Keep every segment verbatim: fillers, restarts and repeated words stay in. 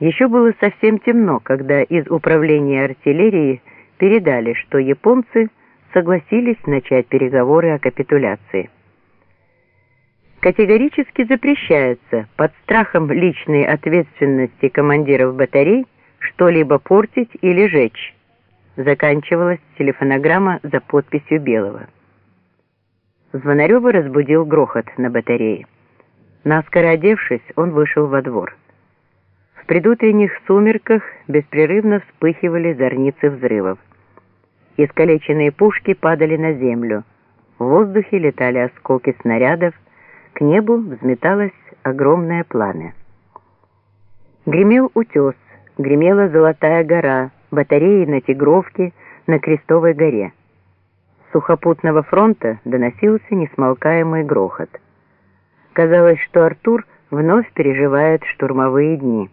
Еще было совсем темно, когда из управления артиллерии передали, что японцы согласились начать переговоры о капитуляции. Категорически запрещается под страхом личной ответственности командиров батарей что-либо портить или жечь. Заканчивалась телефонограмма за подписью Белого. Звонарева разбудил грохот на батарее. Наскоро одевшись, он вышел во двор. В предутренних сумерках беспрерывно вспыхивали зорницы взрывов. Искалеченные пушки падали на землю. В воздухе летали осколки снарядов, к небу взметалось огромное пламя. Гремел утес, гремела Золотая гора, батареи на Тигровке, на Крестовой горе. С сухопутного фронта доносился несмолкаемый грохот. Казалось, что Артур вновь переживает штурмовые дни.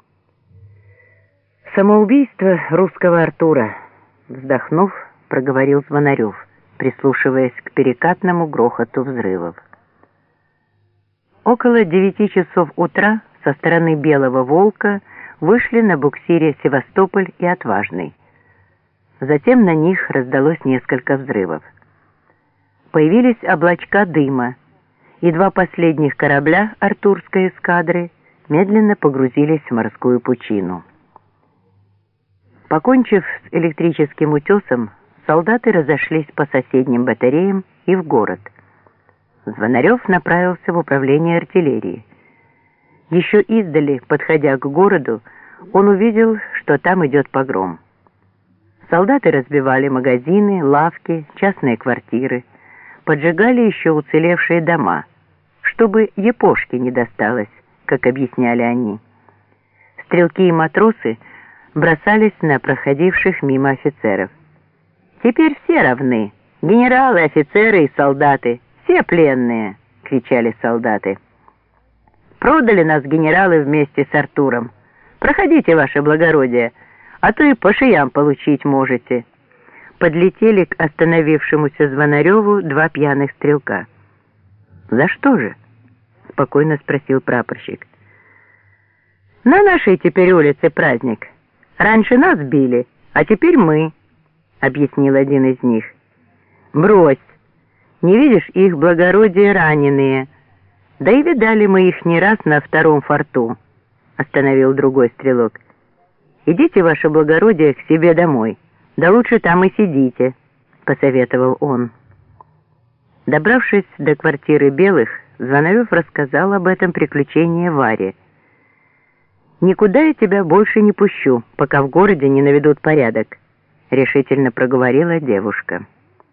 «Самоубийство русского Артура», — вздохнув, проговорил Звонарев, прислушиваясь к перекатному грохоту взрывов. Около девяти часов утра со стороны Белого Волка вышли на буксире Севастополь и Отважный. Затем на них раздалось несколько взрывов. Появились облачка дыма, и два последних корабля Артурской эскадры медленно погрузились в морскую пучину. Покончив с электрическим утесом, солдаты разошлись по соседним батареям и в город. Звонарев направился в управление артиллерии. Еще издали, подходя к городу, он увидел, что там идет погром. Солдаты разбивали магазины, лавки, частные квартиры, поджигали еще уцелевшие дома, чтобы япошке не досталось, как объясняли они. Стрелки и матросы бросались на проходивших мимо офицеров. «Теперь все равны, генералы, офицеры и солдаты, все пленные!» — кричали солдаты. «Продали нас генералы вместе с Артуром. Проходите, ваше благородие, а то и по шеям получить можете». Подлетели к остановившемуся Звонареву два пьяных стрелка. «За что же?» — спокойно спросил прапорщик. «На нашей теперь улице праздник. Раньше нас били, а теперь мы», — объяснил один из них. «Брось, не видишь, их благородие раненые. Да и видали мы их не раз на втором форту», — остановил другой стрелок. «Идите, ваше благородие, к себе домой. Да лучше там и сидите», — посоветовал он. Добравшись до квартиры Белых, Звонарев рассказал об этом приключении Варе. «Никуда я тебя больше не пущу, пока в городе не наведут порядок», — решительно проговорила девушка.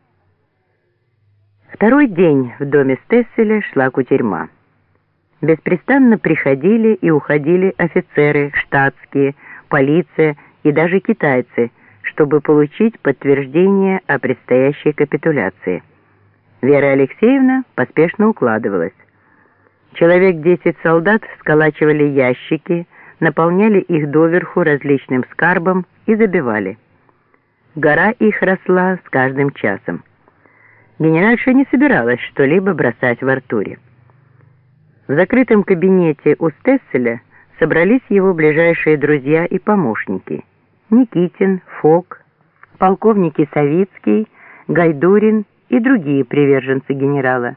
Второй день в доме Стесселя шла кутерьма. Беспрестанно приходили и уходили офицеры, штатские, полиция и даже китайцы, чтобы получить подтверждение о предстоящей капитуляции. Вера Алексеевна поспешно укладывалась. Человек десять солдат сколачивали ящики, наполняли их доверху различным скарбом и забивали. Гора их росла с каждым часом. Генеральша не собиралась что-либо бросать в Артуре. В закрытом кабинете у Стесселя собрались его ближайшие друзья и помощники: Никитин, Фок, полковники Савицкий, Гайдурин и другие приверженцы генерала.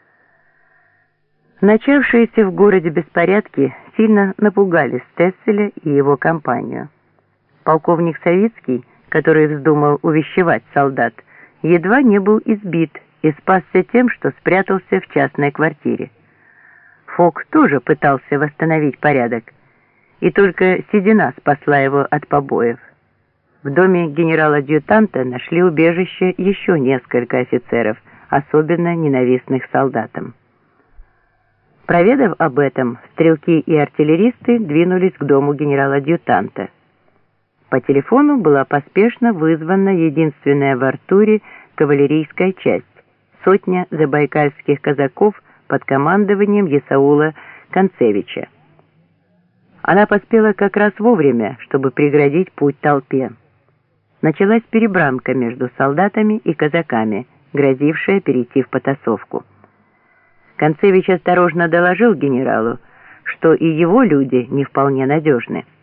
Начавшиеся в городе беспорядки сильно напугали Стесселя и его компанию. Полковник Савицкий, который вздумал увещевать солдат, едва не был избит и спасся тем, что спрятался в частной квартире. Фок тоже пытался восстановить порядок, и только седина спасла его от побоев. В доме генерала-адъютанта нашли убежище еще несколько офицеров, особенно ненавистных солдатам. Проведав об этом, стрелки и артиллеристы двинулись к дому генерала-адъютанта. По телефону была поспешно вызвана единственная в Артуре кавалерийская часть, сотня забайкальских казаков под командованием Есаула Концевича. Она поспела как раз вовремя, чтобы преградить путь толпе. Началась перебранка между солдатами и казаками, грозившая перейти в потасовку. Концевич осторожно доложил генералу, что и его люди не вполне надежны.